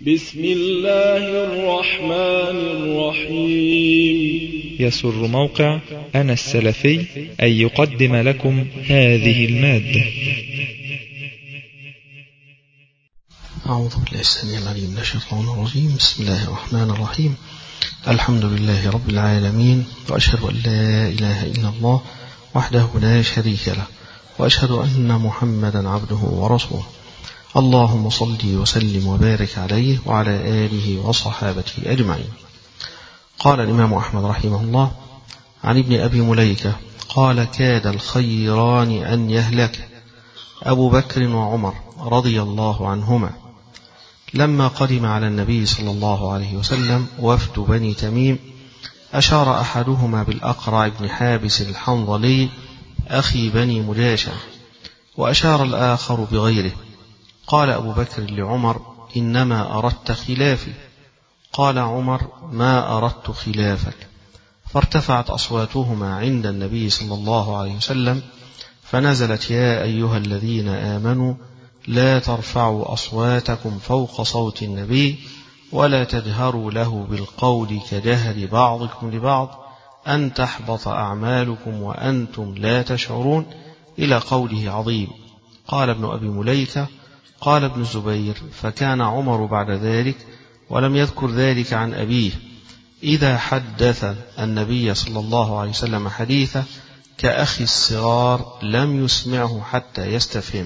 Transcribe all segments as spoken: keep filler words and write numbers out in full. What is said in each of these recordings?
بسم الله الرحمن الرحيم. يسر موقع أنا السلفي أن يقدم لكم هذه المادة. أعوذ بالله السميع العليم من الشيطان الرجيم. بسم الله الرحمن الرحيم. الحمد لله رب العالمين، وأشهد أن لا إله إلا الله وحده لا شريك له، وأشهد أن محمدا عبده ورسوله. اللهم صل وسلم وبارك عليه وعلى آله وصحابته أجمعين. قال الإمام أحمد رحمه الله عن ابن أبي مليكة قال: كاد الخيران أن يهلك أبو بكر وعمر رضي الله عنهما لما قدم على النبي صلى الله عليه وسلم وفد بني تميم، أشار أحدهما بالأقرع بن حابس الحنظلي أخي بني مجاشع، وأشار الآخر بغيره. قال أبو بكر لعمر: إنما أردت خلافي. قال عمر: ما أردت خلافك. فارتفعت أصواتهما عند النبي صلى الله عليه وسلم، فنزلت: يا أيها الذين آمنوا لا ترفعوا أصواتكم فوق صوت النبي ولا تجهروا له بالقول كجهر بعضكم لبعض أن تحبط أعمالكم وأنتم لا تشعرون، إلى قوله عظيم. قال ابن أبي مليكة: قال ابن الزبير: فكان عمر بعد ذلك ولم يذكر ذلك عن أبيه إذا حدث النبي صلى الله عليه وسلم حديثه كأخي الصغار لم يسمعه حتى يستفهم.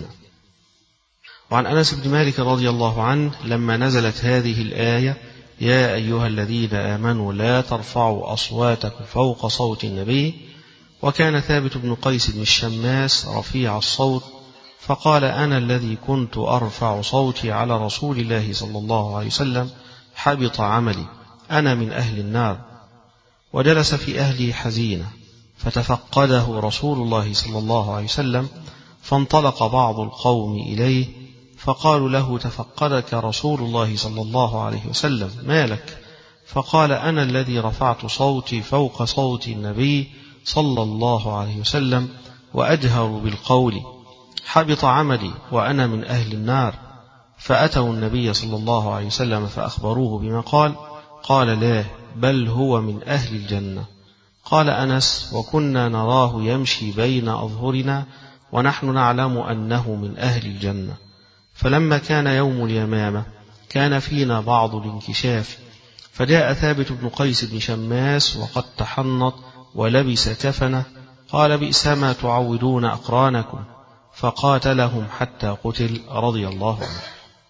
وعن أنس بن مالك رضي الله عنه لما نزلت هذه الآية: يا أيها الذين آمنوا لا ترفعوا أصواتكم فوق صوت النبي، وكان ثابت بن قيس بن الشماس رفيع الصوت، فقال: أنا الذي كنت أرفع صوتي على رسول الله صلى الله عليه وسلم، حبط عملي، أنا من أهل النار. وجلس في أهله حزينة، فتفقده رسول الله صلى الله عليه وسلم، فانطلق بعض القوم إليه فقالوا له: تفقدك رسول الله صلى الله عليه وسلم، ما لك؟ فقال: أنا الذي رفعت صوتي فوق صوت النبي صلى الله عليه وسلم وأجهر بالقول، حبط عملي وأنا من أهل النار. فأتوا النبي صلى الله عليه وسلم فأخبروه بما قال. قال: لا، بل هو من أهل الجنة. قال أنس: وكنا نراه يمشي بين أظهرنا ونحن نعلم أنه من أهل الجنة. فلما كان يوم اليمامة كان فينا بعض الانكشاف، فجاء ثابت بن قيس بن شماس وقد تحنط ولبس كفنه، قال: بئس ما تعودون أقرانكم، فقاتلهم حتى قتل رضي الله عنه.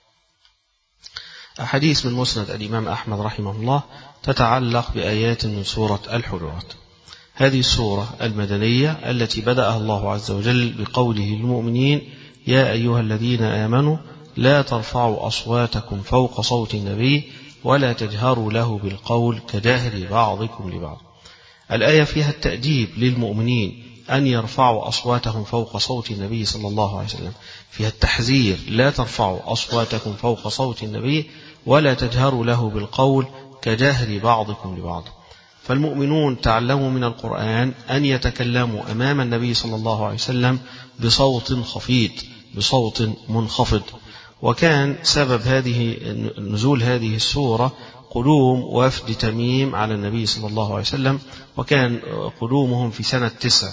أحاديث من مسند الإمام أحمد رحمه الله تتعلق بآيات من سورة الحجرات. هذه السورة المدنية التي بدأها الله عز وجل بقوله للمؤمنين: يا أيها الذين آمنوا لا ترفعوا أصواتكم فوق صوت النبي ولا تجهروا له بالقول كجهر بعضكم لبعض. الآية فيها التأديب للمؤمنين أن يرفعوا أصواتهم فوق صوت النبي صلى الله عليه وسلم، فيها التحذير: لا ترفعوا أصواتكم فوق صوت النبي ولا تجهروا له بالقول كجهر بعضكم لبعض. فالمؤمنون تعلموا من القرآن أن يتكلموا أمام النبي صلى الله عليه وسلم بصوت خفيض، بصوت منخفض. وكان سبب هذه نزول هذه السورة قدوم وفد تميم على النبي صلى الله عليه وسلم، وكان قدومهم في سنة تسع.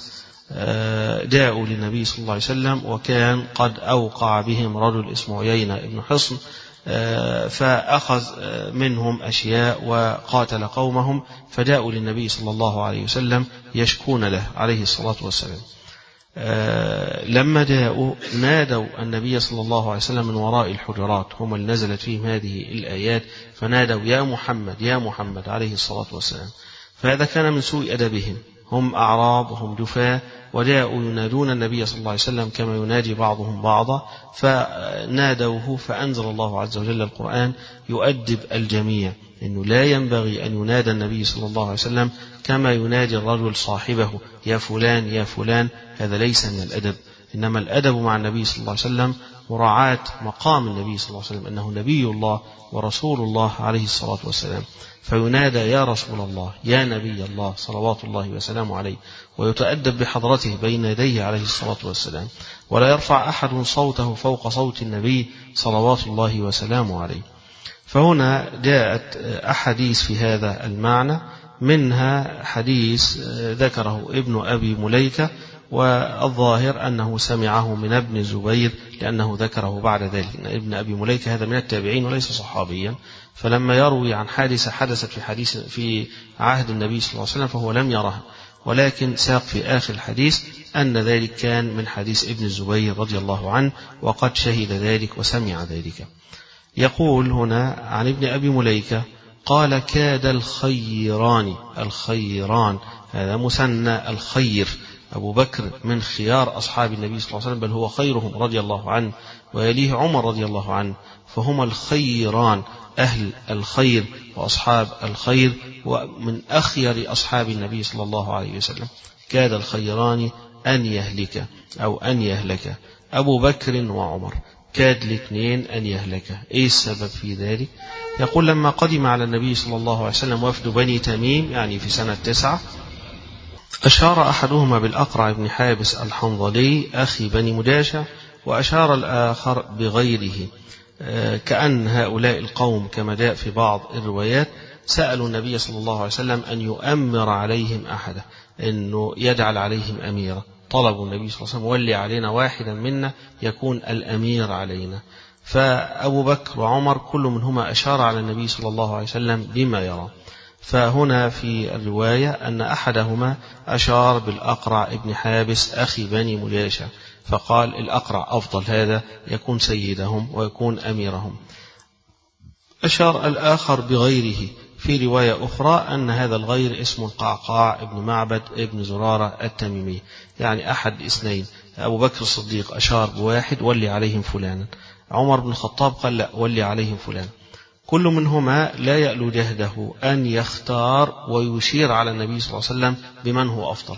جاءوا للنبي صلى الله عليه وسلم وكان قد أوقع بهم رجل اسمه عيينة بن حصن، فأخذ منهم أشياء وقاتل قومهم، فجاءوا للنبي صلى الله عليه وسلم يشكون له عليه الصلاة والسلام. لما جاءوا نادوا النبي صلى الله عليه وسلم من وراء الحجرات، هم اللي نزلت فيهم هذه الآيات، فنادوا: يا محمد يا محمد عليه الصلاة والسلام. فهذا كان من سوء أدبهم، هم أعراب وهم جفاة، وجاءوا ينادون النبي صلى الله عليه وسلم كما ينادي بعضهم بعضا، فنادوه، فأنزل الله عز وجل القرآن يؤدب الجميع، إنه لا ينبغي أن ينادى النبي صلى الله عليه وسلم كما ينادي الرجل صاحبه: يا فلان يا فلان. هذا ليس من الأدب، إنما الأدب مع النبي صلى الله عليه وسلم مراعاة مقام النبي صلى الله عليه وسلم، أنه نبي الله ورسول الله عليه الصلاة والسلام، فينادى: يا رسول الله يا نبي الله صلوات الله وسلامه عليه، ويتأدب بحضرته بين يديه عليه الصلاة والسلام، ولا يرفع أحد صوته فوق صوت النبي صلوات الله وسلامه عليه. فهنا جاءت أحاديث في هذا المعنى، منها حديث ذكره ابن أبي مليكة، والظاهر أنه سمعه من ابن الزبير لأنه ذكره بعد ذلك. ابن أبي مليكة هذا من التابعين وليس صحابيا، فلما يروي عن حادثة حدثت في حديث في عهد النبي صلى الله عليه وسلم فهو لم يرها، ولكن ساق في آخر الحديث أن ذلك كان من حديث ابن الزبير رضي الله عنه وقد شهد ذلك وسمع ذلك. يقول هنا عن ابن أبي مليكة قال كاد الخيران، الخيران هذا مثنى الخير، أبو بكر من خيار أصحاب النبي صلى الله عليه وسلم بل هو خيرهم رضي الله عنه، ويليه عمر رضي الله عنه، فهما الخيران أهل الخير وأصحاب الخير ومن أخير أصحاب النبي صلى الله عليه وسلم. كاد الخيران أن يهلك أو أن يهلك أبو بكر وعمر، كاد الاثنين أن يهلك. إيه السبب في ذلك؟ يقول لما قدم على النبي صلى الله عليه وسلم وفد بني تميم يعني في سنة تسعة، أشار أحدهما بالأقرع بن حابس الحنظلي أخي بني مداشة، وأشار الآخر بغيره، كأن هؤلاء القوم كما جاء في بعض الروايات سألوا النبي صلى الله عليه وسلم أن يؤمر عليهم أحدا، أنه يجعل عليهم أميرا. طلبوا النبي صلى الله عليه وسلم ولي علينا واحدا منا يكون الأمير علينا، فأبو بكر وعمر كل منهما أشار على النبي صلى الله عليه وسلم بما يرى. فهنا في الرواية أن أحدهما أشار بالأقرع ابن حابس أخي بني ملاشة، فقال الأقرع أفضل، هذا يكون سيدهم ويكون أميرهم. أشار الآخر بغيره، في رواية أخرى أن هذا الغير اسم القعقاع ابن معبد ابن زرارة التميمي، يعني أحد اثنين. أبو بكر الصديق أشار بواحد ولي عليهم فلانا، عمر بن الخطاب قال لا ولي عليهم فلان. كل منهما لا يألو جهده أن يختار ويشير على النبي صلى الله عليه وسلم بمن هو أفضل،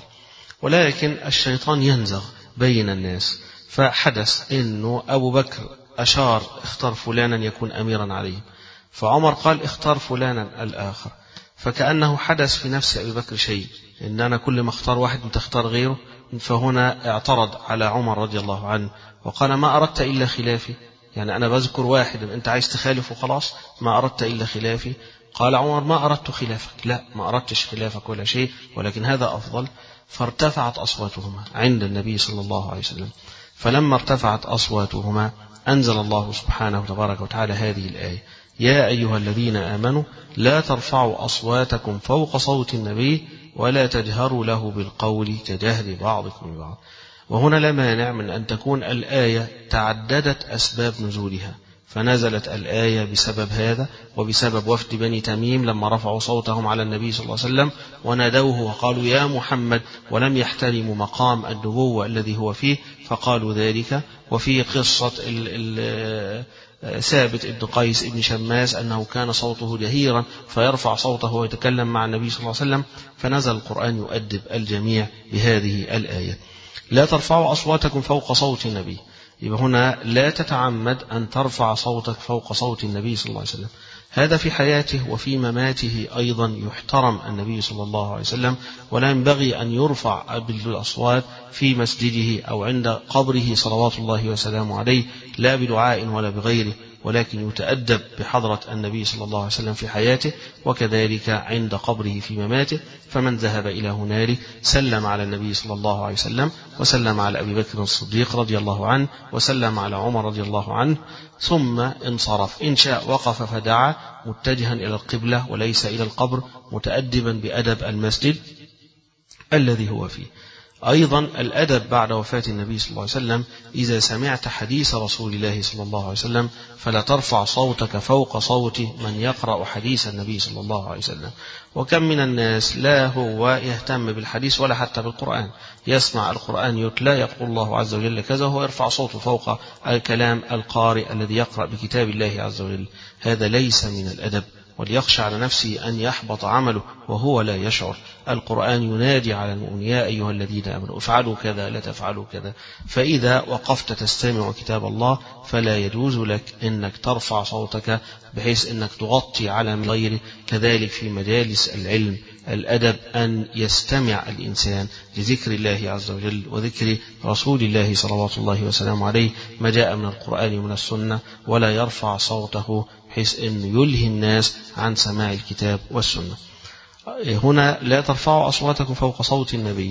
ولكن الشيطان ينزغ بين الناس، فحدث أنه أبو بكر أشار اختار فلانا يكون أميرا عليه، فعمر قال اختار فلانا الآخر، فكأنه حدث في نفس أبي بكر شيء، إن أنا كل ما اختار واحد أنت اختار غيره. فهنا اعترض على عمر رضي الله عنه وقال ما أردت إلا خلافي، يعني أنا بذكر واحد أنت عايز تخالف وخلاص، ما أردت إلا خلافي. قال عمر ما أردت خلافك، لا ما أردتش خلافك ولا شيء، ولكن هذا أفضل. فارتفعت أصواتهما عند النبي صلى الله عليه وسلم، فلما ارتفعت أصواتهما أنزل الله سبحانه تبارك وتعالى هذه الآية: يا أيها الذين آمنوا لا ترفعوا أصواتكم فوق صوت النبي ولا تجهروا له بالقول كجهر بعضكم ببعض. وهنا لا مانع من أن تكون الآية تعددت أسباب نزولها، فنزلت الآية بسبب هذا وبسبب وفد بني تميم لما رفعوا صوتهم على النبي صلى الله عليه وسلم ونادوه وقالوا يا محمد، ولم يحترموا مقام النبوة الذي هو فيه فقالوا ذلك. وفي قصة ال ال ثابت ابن قيس ابن شماس أنه كان صوته جهيرا فيرفع صوته ويتكلم مع النبي صلى الله عليه وسلم، فنزل القرآن يؤدب الجميع بهذه الآية: لا ترفعوا أصواتكم فوق صوت النبي. يبقى هنا لا تتعمد أن ترفع صوتك فوق صوت النبي صلى الله عليه وسلم، هذا في حياته وفي مماته أيضا يحترم النبي صلى الله عليه وسلم، ولا ينبغي أن يرفع بالأصوات في مسجده أو عند قبره صلوات الله وسلامه عليه، لا بدعاء ولا بغيره، ولكن يتأدب بحضرة النبي صلى الله عليه وسلم في حياته وكذلك عند قبره في مماته. فمن ذهب إلى هنالك سلم على النبي صلى الله عليه وسلم، وسلم على أبي بكر الصديق رضي الله عنه، وسلم على عمر رضي الله عنه، ثم انصرف. إن شاء وقف فدعا متجها إلى القبلة وليس إلى القبر، متأدبا بأدب المسجد الذي هو فيه. أيضا الأدب بعد وفاة النبي صلى الله عليه وسلم: إذا سمعت حديث رسول الله صلى الله عليه وسلم فلا ترفع صوتك فوق صوت من يقرأ حديث النبي صلى الله عليه وسلم. وكم من الناس لا هو يهتم بالحديث ولا حتى بالقرآن، يسمع القرآن يتلى يقول الله عز وجل كذا وهو يرفع صوته فوق الكلام القارئ الذي يقرأ بكتاب الله عز وجل، هذا ليس من الأدب، وليخشى على نفسه أن يحبط عمله وهو لا يشعر. القرآن ينادي على المؤمنين: يا أيها الذين آمنوا افعلوا كذا لا تفعلوا كذا. فإذا وقفت تستمع كتاب الله فلا يجوز لك أنك ترفع صوتك بحيث أنك تغطي على غيره. كذلك في مجالس العلم الأدب أن يستمع الإنسان لذكر الله عز وجل وذكر رسول الله صلوات الله وسلامه عليه ما جاء من القرآن ومن السنة، ولا يرفع صوته بحيث أن يلهي الناس عن سماع الكتاب والسنة. هنا لا ترفعوا أصواتكم فوق صوت النبي،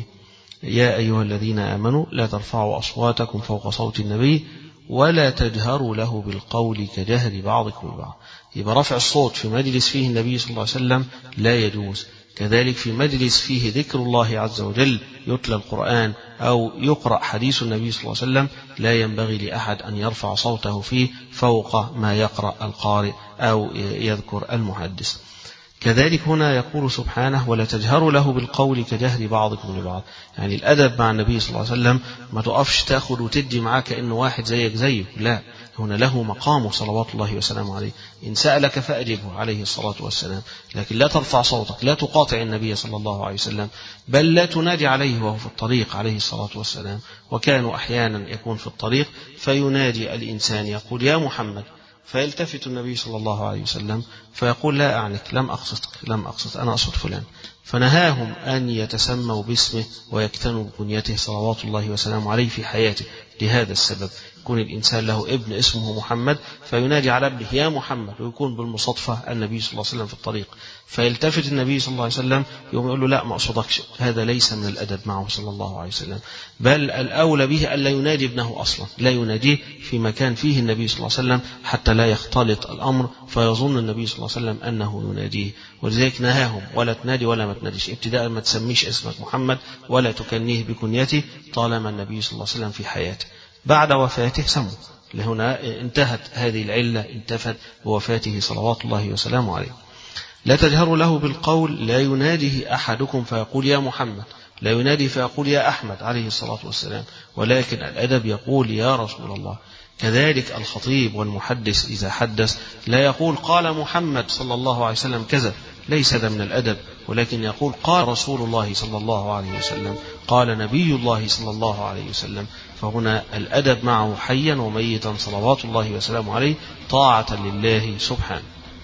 يا أيها الذين آمنوا لا ترفعوا أصواتكم فوق صوت النبي ولا تجهروا له بالقول كجهر بعضكم لبعض. يبقى رفع الصوت في مجلس فيه النبي صلى الله عليه وسلم لا يجوز، كذلك في مجلس فيه ذكر الله عز وجل يتلى القرآن أو يقرأ حديث النبي صلى الله عليه وسلم لا ينبغي لأحد أن يرفع صوته فيه فوق ما يقرأ القارئ أو يذكر المحدث. كذلك هنا يقول سبحانه ولا تجهروا له بالقول كجهر بعضكم لبعض، يعني الأدب مع النبي صلى الله عليه وسلم ما تقفش تاخد وتدي معاه كأنه واحد زيك زيه، لا، هنا له مقامه صلوات الله وسلامه عليه، إن سألك فأجبه عليه الصلاة والسلام، لكن لا ترفع صوتك، لا تقاطع النبي صلى الله عليه وسلم، بل لا تنادي عليه وهو في الطريق عليه الصلاة والسلام. وكانوا أحيانا يكون في الطريق فينادي الإنسان يقول يا محمد، فيلتفت النبي صلى الله عليه وسلم فيقول لا أعنك، لم أقصدك، لم أقصد، أنا أقصد فلان. فنهاهم أن يتسموا باسمه ويكتنوا بكنيته صلوات الله وسلامه عليه في حياته. لهذا السبب يكون الإنسان له ابن اسمه محمد فينادي على ابنه يا محمد، ويكون بالمصادفة النبي صلى الله عليه وسلم في الطريق، فيلتفت النبي صلى الله عليه وسلم يوم يقول له لا ما أقصدكش. هذا ليس من الأدب معه صلى الله عليه وسلم، بل الأولى به ألا ينادي ابنه أصلا، لا يناديه في مكان فيه النبي صلى الله عليه وسلم حتى لا يختلط الأمر فيظن النبي صلى الله عليه وسلم أنه يناديه. ولذلك نهاهم ولا تنادي ولا ما تناديش، ابتداء ما تسميش اسمك محمد ولا تكنيه بكنيته طالما النبي صلى الله عليه وسلم في حياته. بعد وفاته سموا، لهنا انتهت هذه العلة، انتفت بوفاته صلوات الله وسلامه عليه. لا تجهروا له بالقول، لا يناديه أحدكم فيقول يا محمد، لا ينادي فيقول يا أحمد عليه الصلاة والسلام، ولكن الأدب يقول يا رسول الله. كذلك الخطيب والمحدث إذا حدث لا يقول قال محمد صلى الله عليه وسلم كذا، ليس ده من الأدب، ولكن يقول قال رسول الله صلى الله عليه وسلم، قال نبي الله صلى الله عليه وسلم. فهنا الأدب معه حيا وميتا صلوات الله وسلامه عليه طاعة لله سبحانه.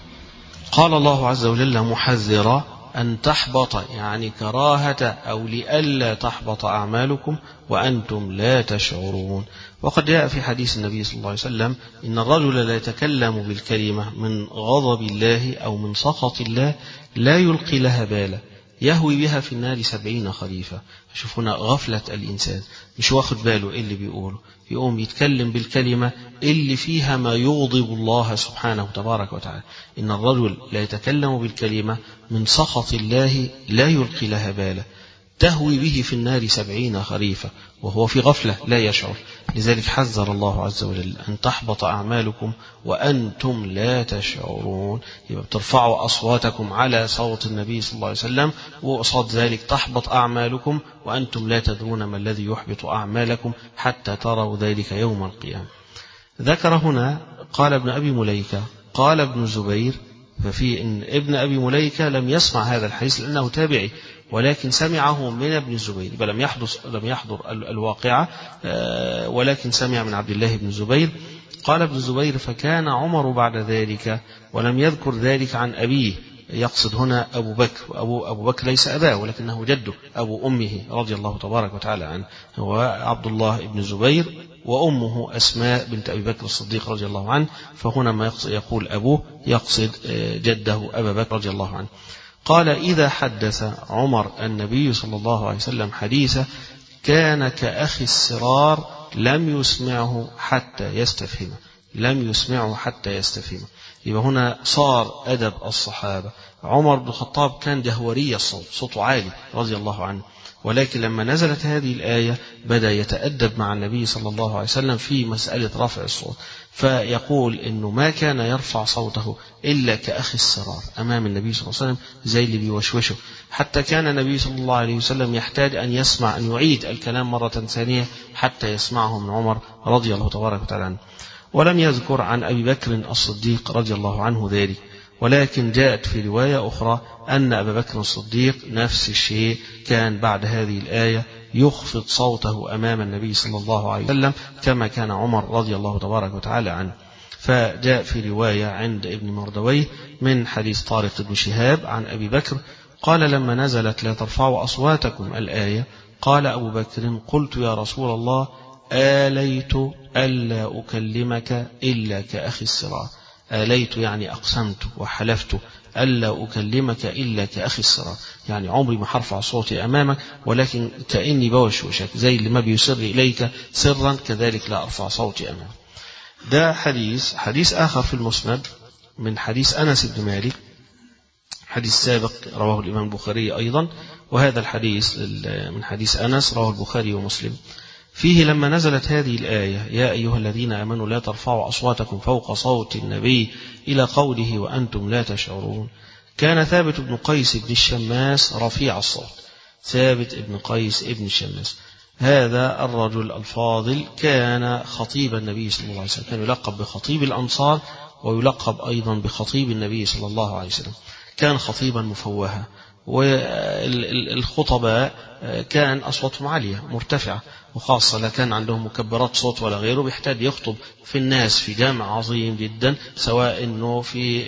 قال الله عز وجل محذرا أن تحبط، يعني كراهة أو لئلا تحبط أعمالكم وأنتم لا تشعرون. وقد جاء في حديث النبي صلى الله عليه وسلم إن الرجل لا يتكلم بالكلمة من غضب الله أو من سخط الله لا يلقي لها بالا يهوي بها في النار سبعين خريفا. شوف هنا غفلة الإنسان، مش واخد باله إيه اللي بيقوله، يقوم يتكلم بالكلمة اللي فيها ما يغضب الله سبحانه تبارك وتعالى. إن الرجل لا يتكلم بالكلمة من سخط الله لا يلقي لها بالا تهوي به في النار سبعين خريفا وهو في غفلة لا يشعر. لذلك حذر الله عز وجل أن تحبط أعمالكم وأنتم لا تشعرون. يبقى بترفعوا أصواتكم على صوت النبي صلى الله عليه وسلم، وقصاد ذلك تحبط أعمالكم وأنتم لا تدرون ما الذي يحبط أعمالكم حتى تروا ذلك يوم القيامة. ذكر هنا قال ابن أبي مليكة قال ابن الزبير، ففي إن ابن أبي مليكة لم يسمع هذا الحديث لأنه تابعي، ولكن سمعه من ابن الزبير، بل لم يحدث لم يحضر الواقعة، ولكن سمع من عبد الله بن الزبير. قال ابن الزبير فكان عمر بعد ذلك، ولم يذكر ذلك عن أبيه، يقصد هنا أبو بكر، وأبو أبو بكر ليس أباه ولكنه جده أبو أمه رضي الله تبارك وتعالى عنه، هو عبد الله بن الزبير، وأمه أسماء بنت أبي بكر الصديق رضي الله عنه، فهنا ما يقول أبوه يقصد جده أبا بكر رضي الله عنه. قال إذا حدث عمر النبي صلى الله عليه وسلم حديثا كان كأخي السرار لم يسمعه حتى يستفهمه، لم يسمعه حتى يستفهمه. يبقى هنا صار أدب الصحابة. عمر بن الخطاب كان جهوري الصوت، صوته عالي رضي الله عنه، ولكن لما نزلت هذه الآية بدأ يتأدب مع النبي صلى الله عليه وسلم في مسألة رفع الصوت، فيقول إنه ما كان يرفع صوته إلا كأخي السرار أمام النبي صلى الله عليه وسلم زي اللي بيوشوشه، حتى كان النبي صلى الله عليه وسلم يحتاج أن يسمع أن يعيد الكلام مرة ثانية حتى يسمعه من عمر رضي الله تبارك وتعالى عنه. ولم يذكر عن أبي بكر الصديق رضي الله عنه ذلك، ولكن جاءت في رواية أخرى أن أبا بكر الصديق نفس الشيء كان بعد هذه الآية يخفض صوته أمام النبي صلى الله عليه وسلم كما كان عمر رضي الله تبارك وتعالى عنه. فجاء في رواية عند ابن مردويه من حديث طارق بن شهاب عن أبي بكر قال لما نزلت لا ترفعوا أصواتكم الآية قال أبو بكر قلت يا رسول الله آليت ألا أكلمك إلا كأخي الصراع. آليت يعني أقسمت وحلفت ألا أكلمك إلا كأخي الصراع، يعني عمري ما حرفع صوتي أمامك ولكن كأني بوشوشك، زي اللي ما بيسر إليك سرا كذلك لا أرفع صوتي أمامك. ده حديث. حديث آخر في المسند من حديث أنس بن مالك، حديث سابق رواه الإمام البخاري أيضا، وهذا الحديث من حديث أنس رواه البخاري ومسلم، فيه لما نزلت هذه الآية يا أيها الذين آمنوا لا ترفعوا أصواتكم فوق صوت النبي إلى قوله وأنتم لا تشعرون، كان ثابت بن قيس بن الشماس رفيع الصوت. ثابت بن قيس بن الشماس هذا الرجل الفاضل كان خطيب النبي صلى الله عليه وسلم، كان يلقب بخطيب الأنصار ويلقب أيضا بخطيب النبي صلى الله عليه وسلم، كان خطيبا مفوها، والخطباء كان أصواتهم عالية مرتفعة، وخاصة لا كان عندهم مكبرات صوت ولا غيره، بيحتاج يخطب في الناس في جامع عظيم جدا، سواء أنه في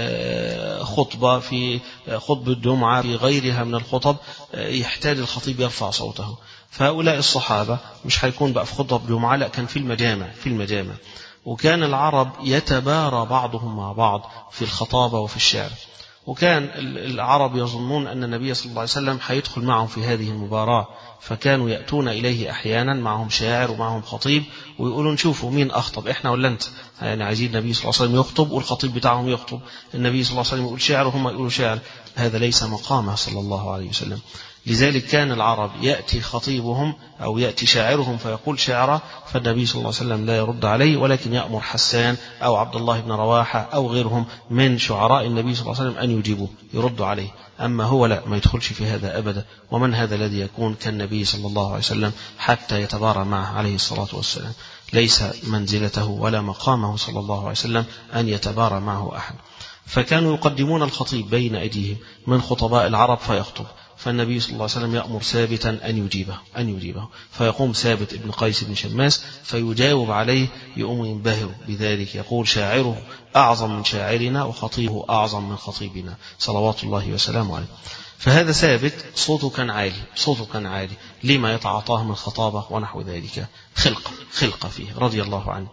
خطبة في خطبة الجمعة في غيرها من الخطب يحتاج الخطيب يرفع صوته. فهؤلاء الصحابة مش هيكون بقى في خطب جمعة، لا كان في المجامع في المجامع وكان العرب يتبارى بعضهم مع بعض في الخطابة وفي الشعر، وكان العرب يظنون أن النبي صلى الله عليه وسلم حيدخل معهم في هذه المباراة، فكانوا يأتون إليه أحيانا معهم شاعر ومعهم خطيب ويقولون نشوفوا مين أخطب إحنا ولا أنت، يعني عايزين النبي صلى الله عليه وسلم يخطب والخطيب بتاعهم يخطب، النبي صلى الله عليه وسلم يقول شعر وهم يقولوا شعر، هذا ليس مقامه صلى الله عليه وسلم. لذلك كان العرب يأتي خطيبهم أو يأتي شاعرهم فيقول شعره، فالنبي صلى الله عليه وسلم لا يرد عليه، ولكن يأمر حسان أو عبد الله بن رواحة أو غيرهم من شعراء النبي صلى الله عليه وسلم أن يجيبوا يردوا عليه، أما هو لا، ما يدخلش في هذا أبدا. ومن هذا الذي يكون كالنبي صلى الله عليه وسلم حتى يتبارى معه عليه الصلاة والسلام؟ ليس منزلته ولا مقامه صلى الله عليه وسلم أن يتبارى معه أحد. فكانوا يقدمون الخطيب بين أيديهم من خطباء العرب فيخطب، فالنبي صلى الله عليه وسلم يأمر ثابتا أن يجيبه أن يجيبه فيقوم ثابت ابن قيس بن شماس فيجاوب عليه، يقوم ينبهر بذلك، يقول شاعره أعظم من شاعرنا وخطيبه أعظم من خطيبنا صلوات الله وسلامه عليه. فهذا ثابت صوته كان عالي، صوته كان عالي لما يتعاطاه من خطابة ونحو ذلك، خلقة خلقة فيه رضي الله عنه.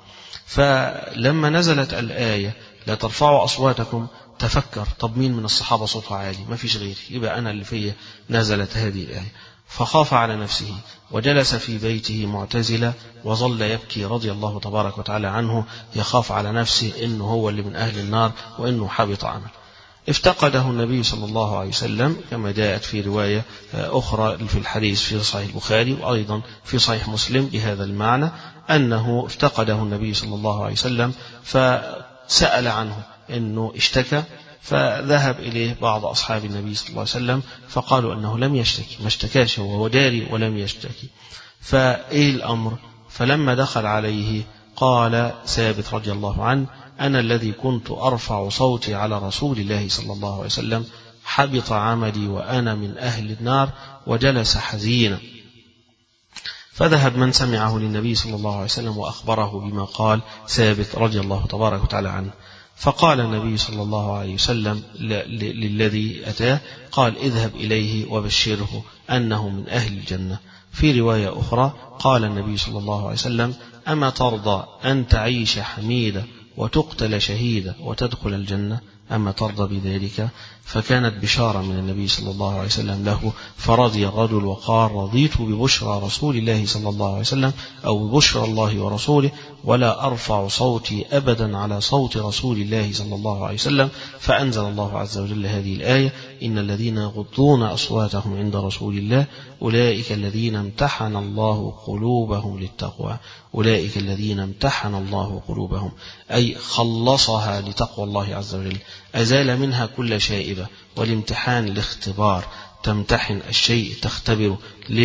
فلما نزلت الآية لا ترفعوا أصواتكم تفكر طب مين من الصحابة صوته عالي؟ ما فيش غيري، يبقى أنا اللي فيه. نزلت هذه الآية فخاف على نفسه وجلس في بيته معتزلا وظل يبكي رضي الله تبارك وتعالى عنه، يخاف على نفسه إنه هو اللي من أهل النار وإنه حبط عمل. افتقده النبي صلى الله عليه وسلم كما جاءت في رواية أخرى في الحديث في صحيح البخاري وأيضا في صحيح مسلم بهذا المعنى، أنه افتقده النبي صلى الله عليه وسلم فسأل عنه إنه اشتكى، فذهب إليه بعض أصحاب النبي صلى الله عليه وسلم فقالوا أنه لم يشتكي، ما اشتكاش، هو داري ولم يشتكي. فإيه الأمر؟ فلما دخل عليه قال ثابت رضي الله عنه أنا الذي كنت أرفع صوتي على رسول الله صلى الله عليه وسلم حبط عملي وأنا من أهل النار، وجلس حزينا. فذهب من سمعه للنبي صلى الله عليه وسلم وأخبره بما قال ثابت رضي الله تبارك وتعالى عنه، فقال النبي صلى الله عليه وسلم للذي أتاه قال اذهب إليه وبشره أنه من أهل الجنة. في رواية أخرى قال النبي صلى الله عليه وسلم أما ترضى أن تعيش حميدة وتقتل شهيدة وتدخل الجنة؟ أما ترضى بذلك؟ فكانت بشارة من النبي صلى الله عليه وسلم له، فرضي الرجل وقال رضيت ببشرى رسول الله صلى الله عليه وسلم أو ببشرى الله ورسوله ولا أرفع صوتي أبدا على صوت رسول الله صلى الله عليه وسلم. فأنزل الله عز وجل هذه الآية إن الذين يغضون أصواتهم عند رسول الله أولئك الذين امتحن الله قلوبهم للتقوى، أولئك الذين امتحن الله قلوبهم أي خلصها لتقوى الله عز وجل، أزال منها كل شائبة، والامتحان الاختبار، تمتحن الشيء تختبره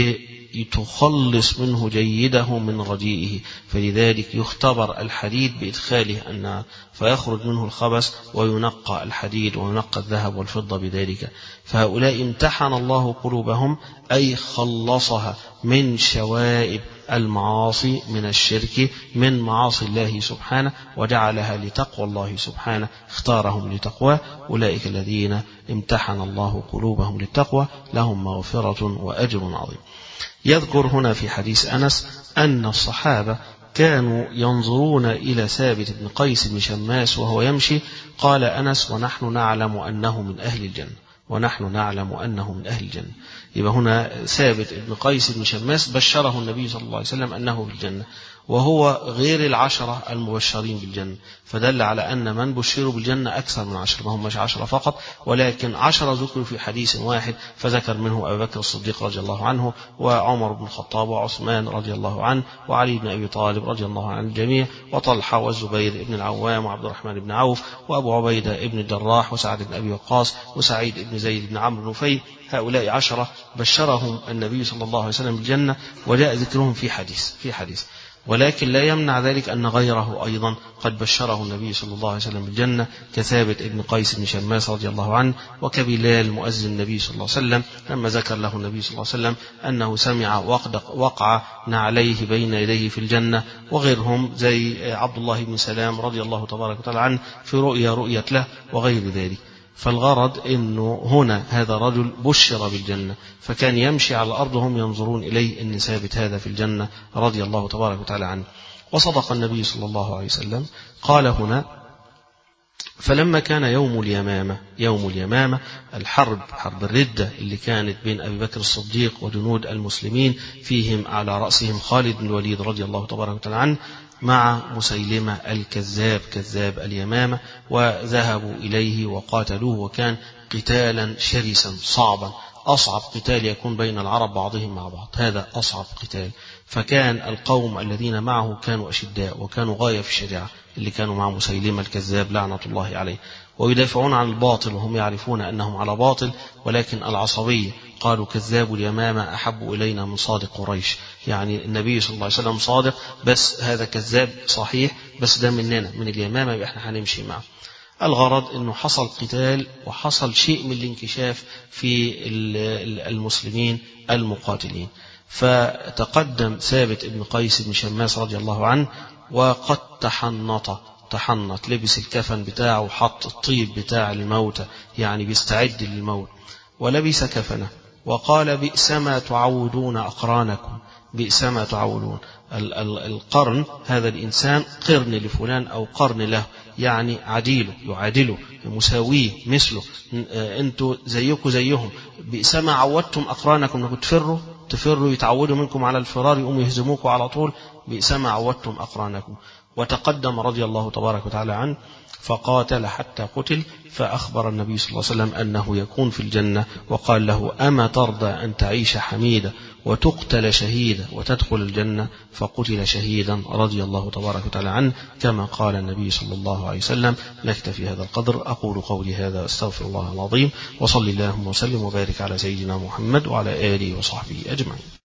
لتخلص منه جيده من رديئه، فلذلك يختبر الحديد بإدخاله النار فيخرج منه الخبث وينقى الحديد وينقى الذهب والفضة بذلك. فهؤلاء امتحن الله قلوبهم أي خلصها من شوائب المعاصي من الشرك من معاصي الله سبحانه وجعلها لتقوى الله سبحانه، اختارهم لتقواه. أولئك الذين امتحن الله قلوبهم للتقوى لهم مغفرة وأجر عظيم. يذكر هنا في حديث أنس أن الصحابة كانوا ينظرون إلى ثابت بن قيس بن شماس وهو يمشي. قال أنس: ونحن نعلم أنه من أهل الجنة، ونحن نعلم أنه من أهل الجنة. يبقى هنا ثابت بن قيس بن شماس بشره النبي صلى الله عليه وسلم أنه في الجنة، وهو غير العشرة المبشرين بالجنة، فدل على أن من بشروا بالجنة أكثر من عشرة، ما هم مش عشرة فقط، ولكن عشرة ذكروا في حديث واحد، فذكر منه أبو بكر الصديق رضي الله عنه، وعمر بن الخطاب، وعثمان رضي الله عنه، وعلي بن أبي طالب رضي الله عن الجميع، وطلحة والزبير بن العوام، وعبد الرحمن بن عوف، وأبو عبيدة بن الجراح، وسعد بن أبي وقاص، وسعيد بن زيد بن عمرو بن نفيل. هؤلاء عشرة بشرهم النبي صلى الله عليه وسلم بالجنة، وجاء ذكرهم في حديث في حديث ولكن لا يمنع ذلك أن غيره أيضا قد بشره النبي صلى الله عليه وسلم بالجنة، كثابت ابن قيس بن شماس رضي الله عنه، وكبلال مؤذن النبي صلى الله عليه وسلم لما ذكر له النبي صلى الله عليه وسلم أنه سمع وقع نعليه بين يديه في الجنة، وغيرهم زي عبد الله بن سلام رضي الله تبارك وتعالى عنه في رؤيا رؤيت له وغير ذلك. فالغرض أنه هنا هذا رجل بشر بالجنة، فكان يمشي على الأرض هم ينظرون إليه أن ثابت هذا في الجنة رضي الله تبارك وتعالى عنه. وصدق النبي صلى الله عليه وسلم. قال هنا: فلما كان يوم اليمامة، يوم اليمامة الحرب، حرب الردة اللي كانت بين أبي بكر الصديق وجنود المسلمين، فيهم على رأسهم خالد بن الوليد رضي الله تبارك وتعالى عنه مع مسيلمة الكذاب كذاب اليمامة، وذهبوا إليه وقاتلوه، وكان قتالا شرسا صعبا، أصعب قتال يكون بين العرب بعضهم مع بعض، هذا أصعب قتال. فكان القوم الذين معه كانوا أشداء وكانوا غاية في الشجاعة، اللي كانوا مع مسيلمة الكذاب لعنة الله عليه، ويدافعون عن الباطل وهم يعرفون أنهم على باطل، ولكن العصبية قالوا: كذاب اليمامة أحب إلينا من صادق قريش. يعني النبي صلى الله عليه وسلم صادق، بس هذا كذاب صحيح، بس ده مننا من اليمامة، يبقى احنا هنمشي معه. الغرض أنه حصل قتال وحصل شيء من الانكشاف في المسلمين المقاتلين. فتقدم ثابت ابن قيس بن شماس رضي الله عنه، وقد تحنط تحنط لبس الكفن بتاعه وحط الطيب بتاع الموتى، يعني بيستعد للموت، ولبس كفنه، وقال: بئس ما تعودون أقرانكم، بئس ما تعودون. القرن هذا الإنسان قرن لفلان أو قرن له، يعني عديله، يعادله، مساويه، مثله، أنتوا زيكم زيهم. بئس ما عودتم أقرانكم، انكم تفروا تفروا يتعودوا منكم على الفرار، يقوموا يهزموكم على طول. بئس ما عودتم أقرانكم. وتقدم رضي الله تبارك وتعالى عنه فقاتل حتى قتل، فأخبر النبي صلى الله عليه وسلم أنه يكون في الجنة، وقال له: أما ترضى أن تعيش حميدا وتقتل شهيدا وتدخل الجنة؟ فقتل شهيدا رضي الله تبارك وتعالى عنه، كما قال النبي صلى الله عليه وسلم. نكتفي هذا القدر. أقول قولي هذا، أستغفر الله العظيم، وصلي اللهم وسلم وبارك على سيدنا محمد وعلى آله وصحبه أجمعين.